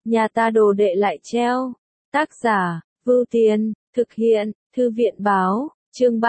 nhà ta đồ đệ lại treo. Tác giả, Vưu Tiên, thực hiện, Thư viện báo, chương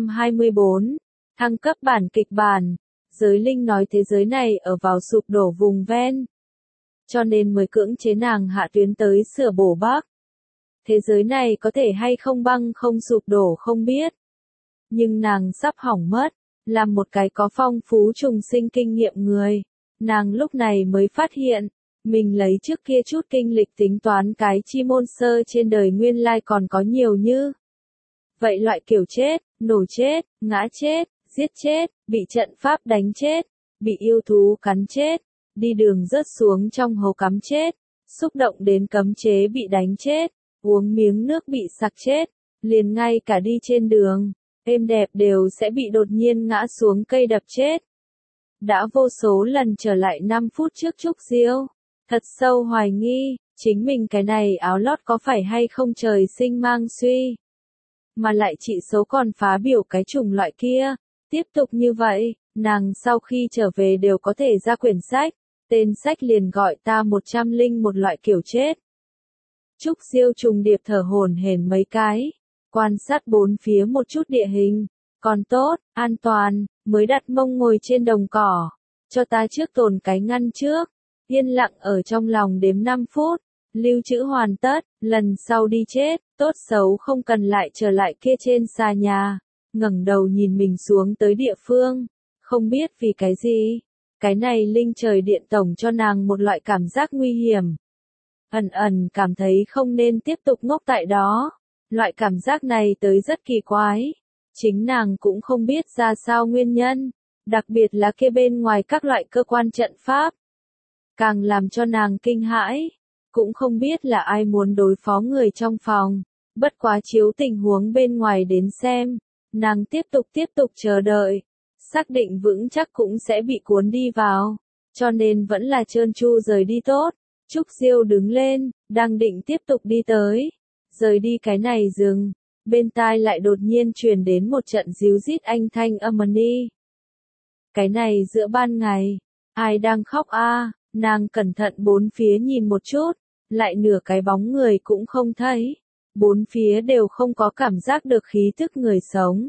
324, thăng cấp bản kịch bản. Giới linh nói thế giới này ở vào sụp đổ vùng ven, cho nên mới cưỡng chế nàng hạ tuyến tới sửa bổ Bắc. Thế giới này có thể hay không băng không sụp đổ không biết, nhưng nàng sắp hỏng mất. Làm một cái có phong phú trùng sinh kinh nghiệm người, nàng lúc này mới phát hiện, mình lấy trước kia chút kinh lịch tính toán cái chi môn sơ trên đời nguyên lai còn có nhiều như vậy loại kiểu chết, nổ chết, ngã chết, giết chết, bị trận pháp đánh chết, bị yêu thú cắn chết, đi đường rớt xuống trong hố cắm chết, xúc động đến cấm chế bị đánh chết, uống miếng nước bị sặc chết, liền ngay cả đi trên đường êm đẹp đều sẽ bị đột nhiên ngã xuống cây đập chết. Đã vô số lần trở lại 5 phút trước Trúc Diêu, thật sâu hoài nghi, chính mình cái này áo lót có phải hay không trời sinh mang suy, mà lại trị số còn phá biểu cái chủng loại kia. Tiếp tục như vậy, nàng sau khi trở về đều có thể ra quyển sách, tên sách liền gọi ta 101 loại kiểu chết. Trúc Diêu trùng điệp thở hổn hển mấy cái, quan sát bốn phía một chút địa hình, còn tốt, an toàn, mới đặt mông ngồi trên đồng cỏ, cho ta trước tồn cái ngăn trước, yên lặng ở trong lòng đếm 5 phút, lưu trữ hoàn tất, lần sau đi chết, tốt xấu không cần lại trở lại kia trên xà nhà, ngẩng đầu nhìn mình xuống tới địa phương, không biết vì cái gì, cái này linh trời điện tổng cho nàng một loại cảm giác nguy hiểm. Ẩn ẩn cảm thấy không nên tiếp tục ngốc tại đó. Loại cảm giác này tới rất kỳ quái. Chính nàng cũng không biết ra sao nguyên nhân. Đặc biệt là kia bên ngoài các loại cơ quan trận pháp. Càng làm cho nàng kinh hãi. Cũng không biết là ai muốn đối phó người trong phòng. Bất quá chiếu tình huống bên ngoài đến xem. Nàng tiếp tục chờ đợi. Xác định vững chắc cũng sẽ bị cuốn đi vào. Cho nên vẫn là trơn tru rời đi tốt. Trúc Diêu đứng lên, đang định tiếp tục đi tới. Rời đi cái này rừng, bên tai lại đột nhiên truyền đến một trận ríu rít anh thanh âm ni. Cái này giữa ban ngày, ai đang khóc a? Nàng cẩn thận bốn phía nhìn một chút, lại nửa cái bóng người cũng không thấy. Bốn phía đều không có cảm giác được khí thức người sống.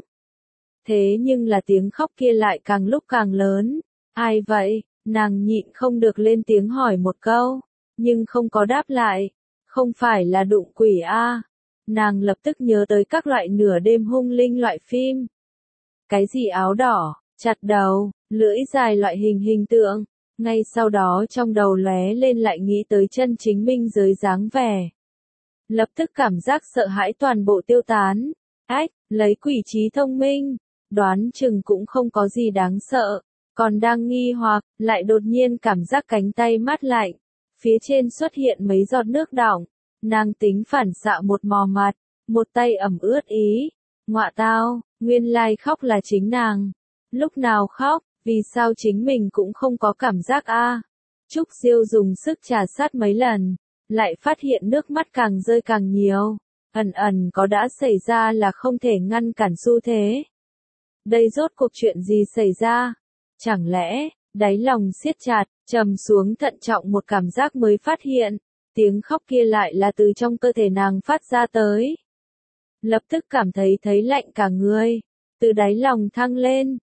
Thế nhưng là tiếng khóc kia lại càng lúc càng lớn. Ai vậy? Nàng nhịn không được lên tiếng hỏi một câu, nhưng không có đáp lại. Không phải là đụng quỷ a? Nàng lập tức nhớ tới các loại nửa đêm hung linh loại phim. Cái gì áo đỏ, chặt đầu, lưỡi dài loại hình tượng. Ngay sau đó trong đầu lóe lên lại nghĩ tới chân chính minh giới dáng vẻ. Lập tức cảm giác sợ hãi toàn bộ tiêu tán. Ách, lấy quỷ trí thông minh, đoán chừng cũng không có gì đáng sợ. Còn đang nghi hoặc, lại đột nhiên cảm giác cánh tay mát lạnh. Phía trên xuất hiện mấy giọt nước đọng, nàng tính phản xạ một mò mặt, một tay ẩm ướt ý. Ngọa tao, nguyên lai khóc là chính nàng. Lúc nào khóc, vì sao chính mình cũng không có cảm giác a? Trúc Diêu dùng sức trà sát mấy lần, lại phát hiện nước mắt càng rơi càng nhiều. Ẩn ẩn có đã xảy ra là không thể ngăn cản xu thế. Đây rốt cuộc chuyện gì xảy ra? Chẳng lẽ, đáy lòng siết chặt, trầm xuống thận trọng một cảm giác mới phát hiện, tiếng khóc kia lại là từ trong cơ thể nàng phát ra tới. Lập tức cảm thấy lạnh cả người, từ đáy lòng thăng lên,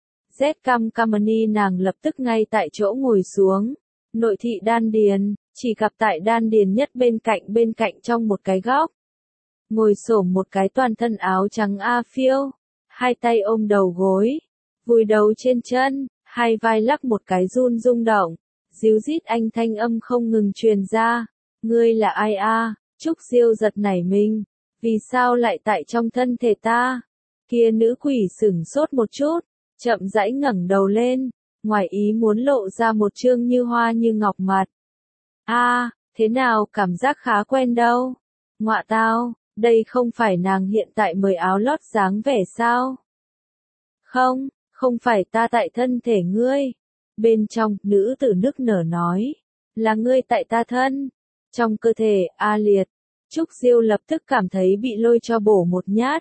Z nàng lập tức ngay tại chỗ ngồi xuống, nội thị đan điền, chỉ gặp tại đan điền nhất bên cạnh trong một cái góc. Ngồi xổm một cái toàn thân áo trắng a phiêu, hai tay ôm đầu gối, vùi đầu trên chân, hai vai lắc một cái rung động, ríu rít anh thanh âm không ngừng truyền ra. Ngươi là ai a? Trúc Diêu giật nảy mình, vì sao lại tại trong thân thể ta? Kia nữ quỷ sửng sốt một chút, chậm rãi ngẩng đầu lên, ngoài ý muốn lộ ra một trương như hoa như ngọc mặt. A, thế nào cảm giác khá quen đâu? Ngọa tao, đây không phải nàng hiện tại mới áo lót dáng vẻ sao? Không phải ta tại thân thể ngươi. Bên trong, nữ tử nức nở nói, là ngươi tại ta thân. Trong cơ thể, a liệt. Trúc Diêu lập tức cảm thấy bị lôi cho bổ một nhát.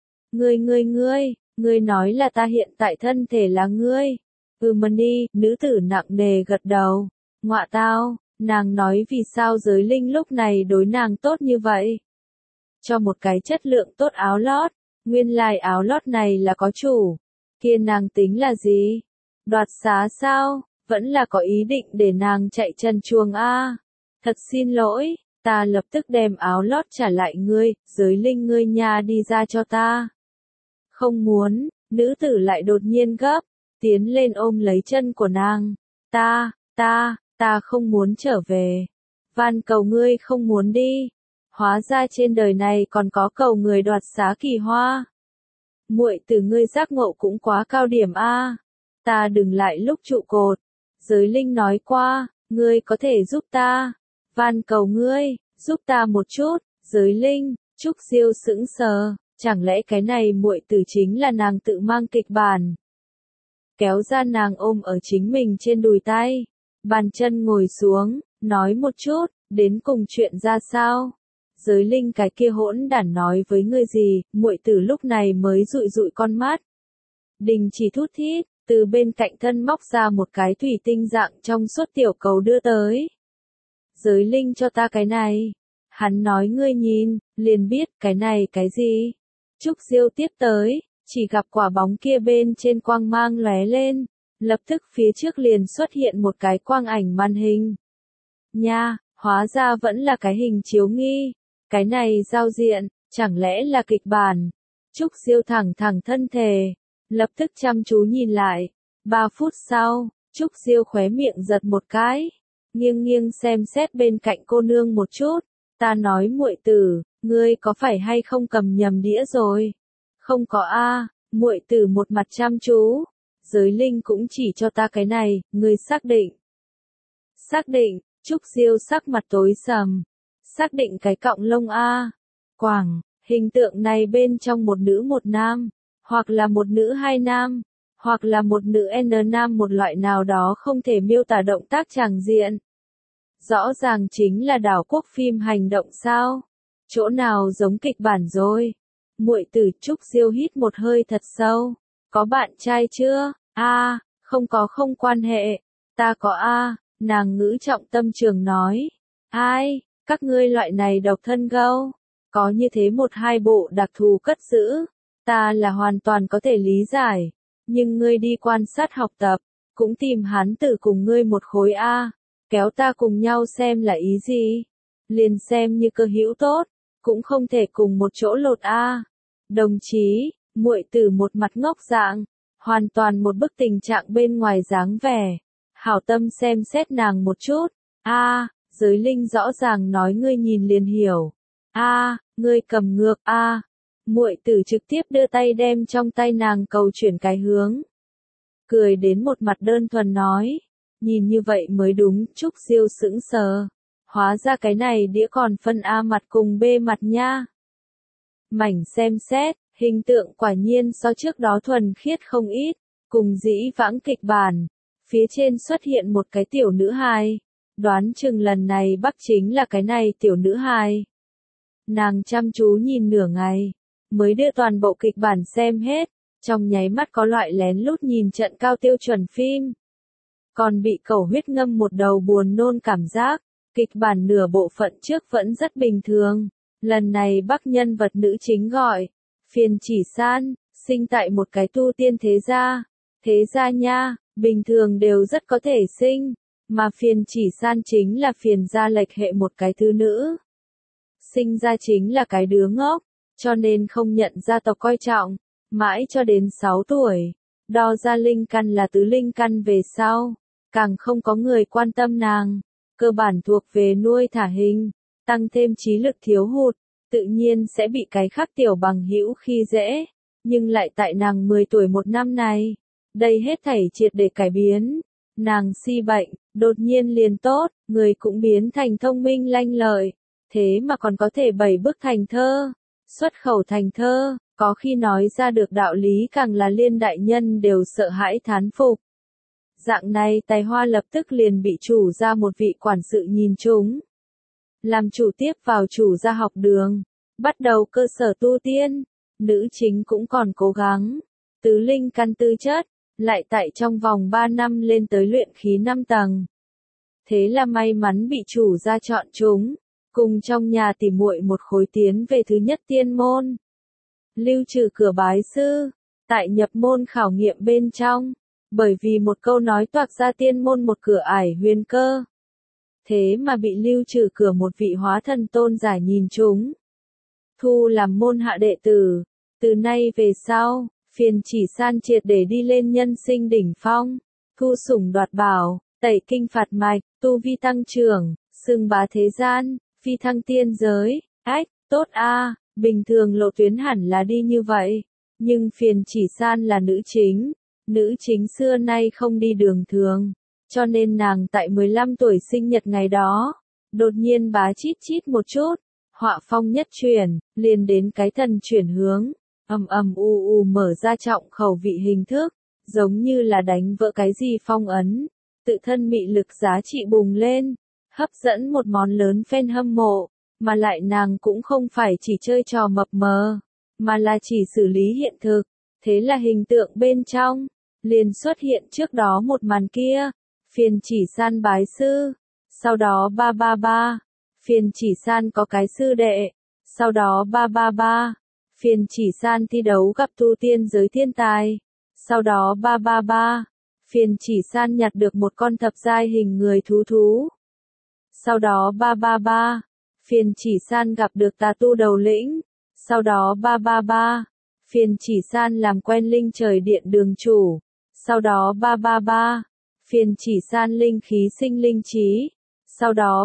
Ngươi nói là ta hiện tại thân thể là ngươi. Ni, nữ tử nặng nề gật đầu. Ngọa tao, Nàng nói vì sao giới linh lúc này đối nàng tốt như vậy. Cho một cái chất lượng tốt áo lót, nguyên lai áo lót này là có chủ. Kia nàng tính là gì? Đoạt xá sao? Vẫn là có ý định để nàng chạy chân chuồng a. Thật xin lỗi, ta lập tức đem áo lót trả lại ngươi, giới linh ngươi nha đi ra cho ta. Không muốn, nữ tử lại đột nhiên gấp, tiến lên ôm lấy chân của nàng. Ta không muốn trở về. Van cầu ngươi không muốn đi. Hóa ra trên đời này còn có cầu người đoạt xá kỳ hoa. Muội tử ngươi giác ngộ cũng quá cao điểm a. Ta đừng lại lúc trụ cột. Giới linh nói qua, ngươi có thể giúp ta. Van cầu ngươi, giúp ta một chút. Giới linh, Trúc Diêu sững sờ, chẳng lẽ cái này muội tử chính là nàng tự mang kịch bản. Kéo ra nàng ôm ở chính mình trên đùi tay, bàn chân ngồi xuống, nói một chút, đến cùng chuyện ra sao. Giới linh cái kia hỗn đản nói với ngươi gì, muội tử lúc này mới dụi dụi con mắt. Đình chỉ thút thít, từ bên cạnh thân móc ra một cái thủy tinh dạng trong suốt tiểu cầu đưa tới. Giới linh cho ta cái này. Hắn nói ngươi nhìn, liền biết cái này cái gì. Trúc Diêu tiếp tới, chỉ gặp quả bóng kia bên trên quang mang lóe lên, lập tức phía trước liền xuất hiện một cái quang ảnh màn hình. Nha, hóa ra vẫn là cái hình chiếu nghi. Cái này giao diện, chẳng lẽ là kịch bản. Trúc Diêu thẳng thân thể, lập tức chăm chú nhìn lại. 3 phút sau, Trúc Diêu khóe miệng giật một cái, nghiêng xem xét bên cạnh cô nương một chút. Ta nói muội tử, ngươi có phải hay không cầm nhầm đĩa rồi? Không có a. Muội tử một mặt chăm chú. Giới linh cũng chỉ cho ta cái này, ngươi xác định. Xác định, Trúc Diêu sắc mặt tối sầm. Xác định cái cọng lông a. Quảng, hình tượng này bên trong một nữ một nam, hoặc là một nữ hai nam, hoặc là một nữ n nam, một loại nào đó không thể miêu tả động tác tràng diện. Rõ ràng chính là đảo quốc phim hành động sao? Chỗ nào giống kịch bản rồi? Muội tử. Trúc Diêu hít một hơi thật sâu. Có bạn trai chưa? Không có, không quan hệ. Ta có nàng ngữ trọng tâm trường nói. Ai, các ngươi loại này độc thân gâu, có như thế một hai bộ đặc thù cất giữ, ta là hoàn toàn có thể lý giải. Nhưng ngươi đi quan sát học tập, cũng tìm hán tử cùng ngươi một khối kéo ta cùng nhau xem là ý gì? Liền xem như cơ hữu tốt, cũng không thể cùng một chỗ lột Đồng chí, muội tử một mặt ngốc dạng, hoàn toàn một bức tình trạng bên ngoài dáng vẻ. Hảo tâm xem xét nàng một chút. Giới linh rõ ràng nói ngươi nhìn liền hiểu. Ngươi cầm ngược Muội tử trực tiếp đưa tay đem trong tay nàng cầu chuyển cái hướng. Cười đến một mặt đơn thuần nói. Nhìn như vậy mới đúng. Trúc Diêu sững sờ. Hóa ra cái này đĩa còn phân A mặt cùng B mặt nha. Mảnh xem xét, hình tượng quả nhiên so trước đó thuần khiết không ít, cùng dĩ vãng kịch bản. Phía trên xuất hiện một cái tiểu nữ hài. Đoán chừng lần này bắt chính là cái này tiểu nữ hài. Nàng chăm chú nhìn nửa ngày, mới đưa toàn bộ kịch bản xem hết, trong nháy mắt có loại lén lút nhìn trận cao tiêu chuẩn phim. Còn bị cầu huyết ngâm một đầu buồn nôn cảm giác, kịch bản nửa bộ phận trước vẫn rất bình thường. Lần này Bắc nhân vật nữ chính gọi Phiền Chỉ San, sinh tại một cái tu tiên thế gia. Thế gia nha, bình thường đều rất có thể sinh, mà Phiền Chỉ San chính là phiền gia lệch hệ một cái thứ nữ. Sinh ra chính là cái đứa ngốc, cho nên không nhận gia tộc coi trọng, mãi cho đến 6 tuổi. Đo ra linh căn là tứ linh căn về sau, càng không có người quan tâm nàng, cơ bản thuộc về nuôi thả hình, tăng thêm trí lực thiếu hụt, tự nhiên sẽ bị cái khác tiểu bằng hữu khi dễ, nhưng lại tại nàng 10 tuổi một năm này, đây hết thảy triệt để cải biến. Nàng si bệnh, đột nhiên liền tốt, người cũng biến thành thông minh lanh lợi, thế mà còn có thể 7 bức thành thơ, xuất khẩu thành thơ, có khi nói ra được đạo lý càng là liên đại nhân đều sợ hãi thán phục. Dạng này tài hoa lập tức liền bị chủ gia một vị quản sự nhìn trúng. Làm chủ tiếp vào chủ gia học đường, bắt đầu cơ sở tu tiên, nữ chính cũng còn cố gắng, tứ linh căn tư chất, lại tại trong vòng 3 năm lên tới luyện khí 5 tầng. Thế là may mắn bị chủ gia chọn chúng, cùng trong nhà tỉ muội một khối tiến về thứ nhất tiên môn. Lưu trừ cửa bái sư, tại nhập môn khảo nghiệm bên trong, bởi vì một câu nói toạc ra tiên môn một cửa ải huyền cơ. Thế mà bị lưu trừ cửa một vị hóa thần tôn giả nhìn chúng. Thu làm môn hạ đệ tử, từ nay về sau, Phiền Chỉ San triệt để đi lên nhân sinh đỉnh phong, thu sủng đoạt bảo, tẩy kinh phạt mạch, tu vi tăng trưởng, xưng bá thế gian, phi thăng tiên giới. Ách, tốt a, bình thường lộ tuyến hẳn là đi như vậy, nhưng Phiền Chỉ San là nữ chính xưa nay không đi đường thường, cho nên nàng tại 15 tuổi sinh nhật ngày đó, đột nhiên bá chít chít một chút, họa phong nhất chuyển, liền đến cái thần chuyển hướng, mở ra trọng khẩu vị hình thức, giống như là đánh vỡ cái gì phong ấn, tự thân mị lực giá trị bùng lên, hấp dẫn một món lớn fan hâm mộ, mà lại nàng cũng không phải chỉ chơi trò mập mờ, mà là chỉ xử lý hiện thực, thế là hình tượng bên trong, liền xuất hiện trước đó một màn kia, Phiền Chỉ San bái sư, sau đó Phiền Chỉ San có cái sư đệ, sau đó Phiền Chỉ San thi đấu gặp tu tiên giới thiên tài, sau đó Phiền Chỉ San nhặt được một con thập giai hình người thú. Sau đó Phiền Chỉ San gặp được tà tu đầu lĩnh, sau đó Phiền Chỉ San làm quen linh trời điện đường chủ, sau đó Phiền Chỉ San linh khí sinh linh trí, sau đó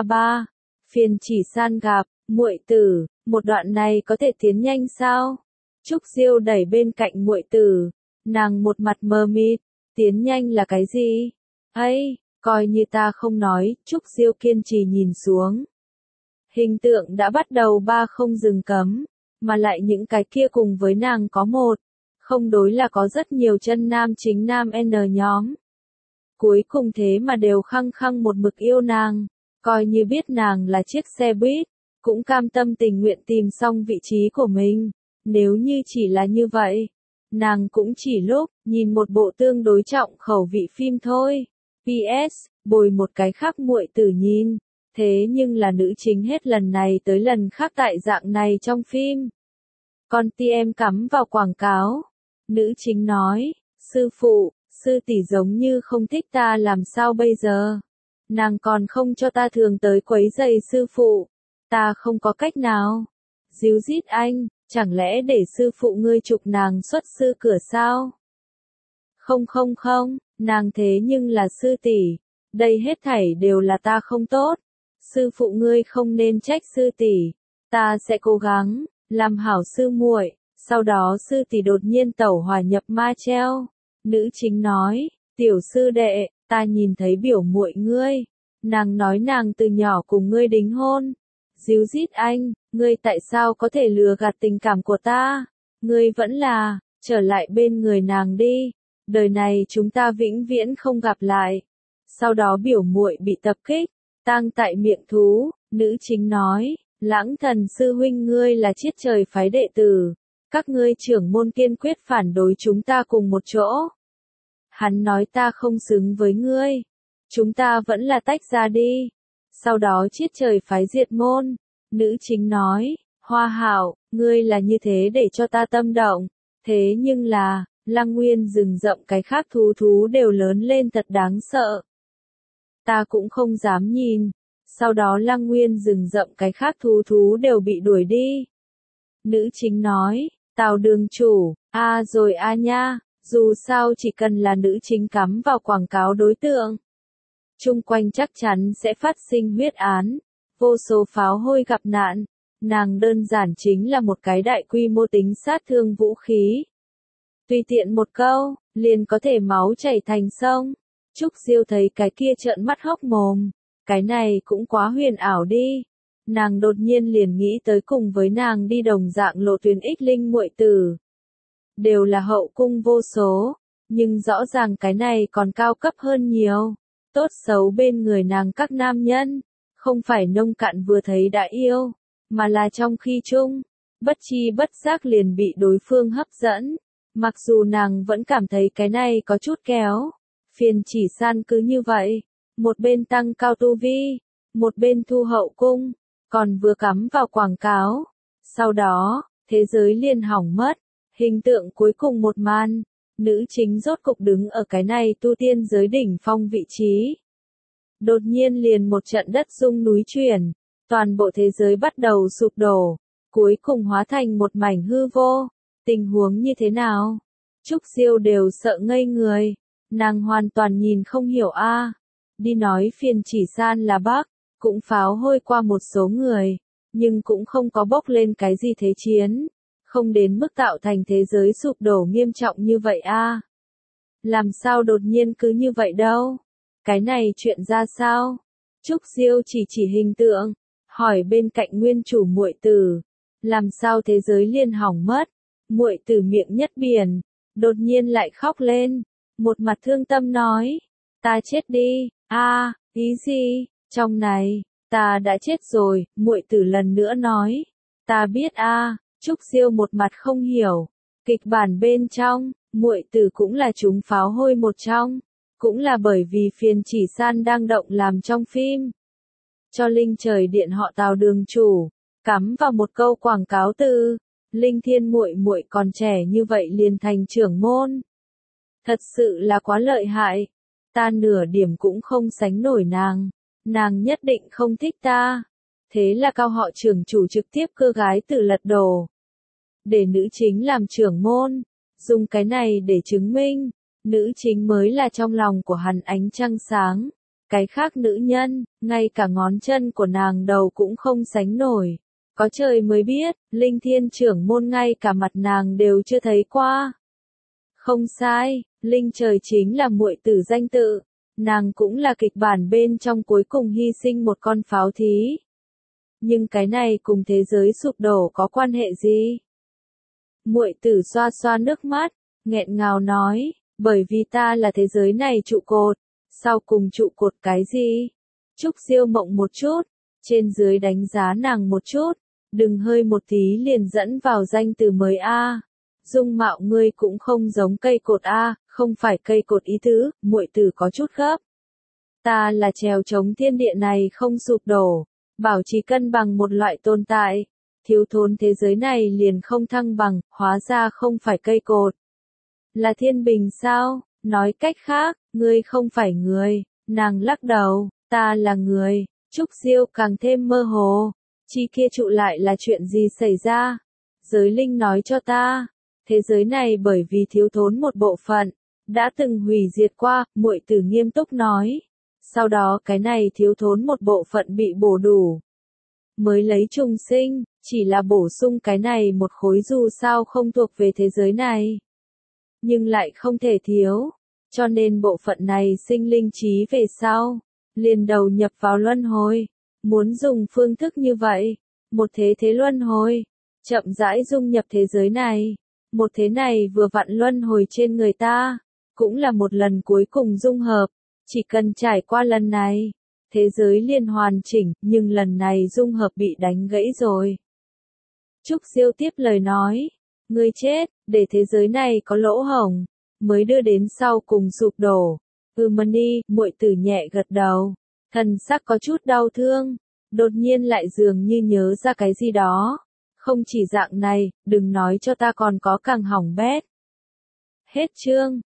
Phiền Chỉ San gặp muội tử, một đoạn này có thể tiến nhanh sao? Trúc Diêu đẩy bên cạnh muội tử, nàng một mặt mờ mịt, tiến nhanh là cái gì? Ấy, coi như ta không nói, Trúc Diêu kiên trì nhìn xuống. Hình tượng đã bắt đầu không dừng cấm, mà lại những cái kia cùng với nàng có một, không đối là có rất nhiều chân nam chính nam N nhóm. Cuối cùng thế mà đều khăng khăng một mực yêu nàng, coi như biết nàng là chiếc xe buýt, cũng cam tâm tình nguyện tìm xong vị trí của mình. Nếu như chỉ là như vậy, nàng cũng chỉ lúc nhìn một bộ tương đối trọng khẩu vị phim thôi. PS, bồi một cái khác muội tử nhìn, thế nhưng là nữ chính hết lần này tới lần khác tại dạng này trong phim. Con ti em cắm vào quảng cáo. Nữ chính nói, sư phụ, sư tỷ giống như không thích ta làm sao bây giờ? Nàng còn không cho ta thường tới quấy rầy sư phụ. Ta không có cách nào. Díu dít anh, chẳng lẽ để sư phụ ngươi trục nàng xuất sư cửa sao? Không, nàng thế nhưng là sư tỷ. Đây hết thảy đều là ta không tốt. Sư phụ ngươi không nên trách sư tỷ. Ta sẽ cố gắng, làm hảo sư muội. Sau đó sư tỷ đột nhiên tẩu hỏa nhập ma treo. Nữ chính nói, tiểu sư đệ, ta nhìn thấy biểu muội ngươi. Nàng nói nàng từ nhỏ cùng ngươi đính hôn. Díu dít anh, ngươi tại sao có thể lừa gạt tình cảm của ta? Ngươi vẫn là, trở lại bên người nàng đi. Đời này chúng ta vĩnh viễn không gặp lại. Sau đó biểu muội bị tập kích, tang tại miệng thú, nữ chính nói, Lãng Thần sư huynh ngươi là chiết trời phái đệ tử. Các ngươi trưởng môn kiên quyết phản đối chúng ta cùng một chỗ. Hắn nói ta không xứng với ngươi. Chúng ta vẫn là tách ra đi. Sau đó chiết trời phái diệt môn. Nữ chính nói, Hoa Hạo, ngươi là như thế để cho ta tâm động. Thế nhưng là, Lăng Nguyên rừng rậm cái khác thú đều lớn lên thật đáng sợ. Ta cũng không dám nhìn. Sau đó Lăng Nguyên rừng rậm cái khác thú đều bị đuổi đi. Nữ chính nói, Tào đường chủ, rồi nha, dù sao chỉ cần là nữ chính cắm vào quảng cáo đối tượng. Chung quanh chắc chắn sẽ phát sinh huyết án, vô số pháo hôi gặp nạn, nàng đơn giản chính là một cái đại quy mô tính sát thương vũ khí. Tùy tiện một câu, liền có thể máu chảy thành sông. Trúc Diêu thấy cái kia trợn mắt hốc mồm, cái này cũng quá huyền ảo đi. Nàng đột nhiên liền nghĩ tới cùng với nàng đi đồng dạng lộ tuyến ích linh muội tử. Đều là hậu cung vô số, nhưng rõ ràng cái này còn cao cấp hơn nhiều. Tốt xấu bên người nàng các nam nhân, không phải nông cạn vừa thấy đã yêu, mà là trong khi chung, bất chi bất giác liền bị đối phương hấp dẫn. Mặc dù nàng vẫn cảm thấy cái này có chút kéo, Phiền Chỉ San cứ như vậy, một bên tăng cao tu vi, một bên thu hậu cung, còn vừa cắm vào quảng cáo. Sau đó, thế giới liền hỏng mất, hình tượng cuối cùng một màn, nữ chính rốt cục đứng ở cái này tu tiên giới đỉnh phong vị trí. Đột nhiên liền một trận đất rung núi chuyển, toàn bộ thế giới bắt đầu sụp đổ, cuối cùng hóa thành một mảnh hư vô. Tình huống như thế nào? Trúc Siêu đều sợ ngây người, nàng hoàn toàn nhìn không hiểu a. Đi nói Phiền Chỉ San là bác, cũng pháo hôi qua một số người, nhưng cũng không có bốc lên cái gì thế chiến, không đến mức tạo thành thế giới sụp đổ nghiêm trọng như vậy a. Làm sao đột nhiên cứ như vậy đâu? Cái này chuyện ra sao? Trúc Siêu chỉ hình tượng, hỏi bên cạnh nguyên chủ muội tử, làm sao thế giới liền hỏng mất? Muội tử miệng nhất biển, đột nhiên lại khóc lên, một mặt thương tâm nói, ta chết đi, a, ý gì? Trong này, ta đã chết rồi, muội tử lần nữa nói, ta biết a. Trúc Siêu một mặt không hiểu, kịch bản bên trong, muội tử cũng là chúng pháo hôi một trong, cũng là bởi vì Phiền Chỉ San đang động làm trong phim. Cho Linh Trời Điện họ Tào đường chủ, cắm vào một câu quảng cáo từ, Linh Thiên muội muội còn trẻ như vậy liền thành trưởng môn. Thật sự là quá lợi hại, ta nửa điểm cũng không sánh nổi nàng nhất định không thích ta. Thế là cao họ trưởng chủ trực tiếp cưa gái từ lật đổ, để nữ chính làm trưởng môn, dùng cái này để chứng minh, nữ chính mới là trong lòng của hắn ánh trăng sáng, cái khác nữ nhân, ngay cả ngón chân của nàng đầu cũng không sánh nổi. Có trời mới biết, Linh Thiên trưởng môn ngay cả mặt nàng đều chưa thấy qua. Không sai, Linh Trời chính là muội tử danh tự, nàng cũng là kịch bản bên trong cuối cùng hy sinh một con pháo thí. Nhưng cái này cùng thế giới sụp đổ có quan hệ gì? Muội tử xoa xoa nước mắt, nghẹn ngào nói, bởi vì ta là thế giới này trụ cột. Sau cùng trụ cột cái gì? Trúc Siêu mộng một chút, trên dưới đánh giá nàng một chút, đừng hơi một tí liền dẫn vào danh từ mới a. Dung mạo ngươi cũng không giống cây cột a, không phải cây cột ý tứ, muội tử có chút gấp. Ta là trèo chống thiên địa này không sụp đổ, bảo trì cân bằng một loại tồn tại, thiếu thốn thế giới này liền không thăng bằng, hóa ra không phải cây cột. Là thiên bình sao? Nói cách khác, ngươi không phải người, nàng lắc đầu, ta là người. Trúc Siêu càng thêm mơ hồ, chi kia trụ lại là chuyện gì xảy ra? Giới linh nói cho ta, thế giới này bởi vì thiếu thốn một bộ phận, đã từng hủy diệt qua, muội tử nghiêm túc nói. Sau đó cái này thiếu thốn một bộ phận bị bổ đủ, mới lấy trùng sinh, chỉ là bổ sung cái này một khối dù sao không thuộc về thế giới này, nhưng lại không thể thiếu. Cho nên bộ phận này sinh linh trí về sau, liền đầu nhập vào luân hồi, muốn dùng phương thức như vậy, một thế thế luân hồi, chậm rãi dung nhập thế giới này, một thế này vừa vặn luân hồi trên người ta, cũng là một lần cuối cùng dung hợp, chỉ cần trải qua lần này, thế giới liền hoàn chỉnh, nhưng lần này dung hợp bị đánh gãy rồi. Trúc Siêu tiếp lời nói, ngươi chết, để thế giới này có lỗ hổng, mới đưa đến sau cùng sụp đổ. Mani, muội tử nhẹ gật đầu, thần sắc có chút đau thương, đột nhiên lại dường như nhớ ra cái gì đó. Không chỉ dạng này, đừng nói cho ta còn có càng hỏng bét. Hết chương.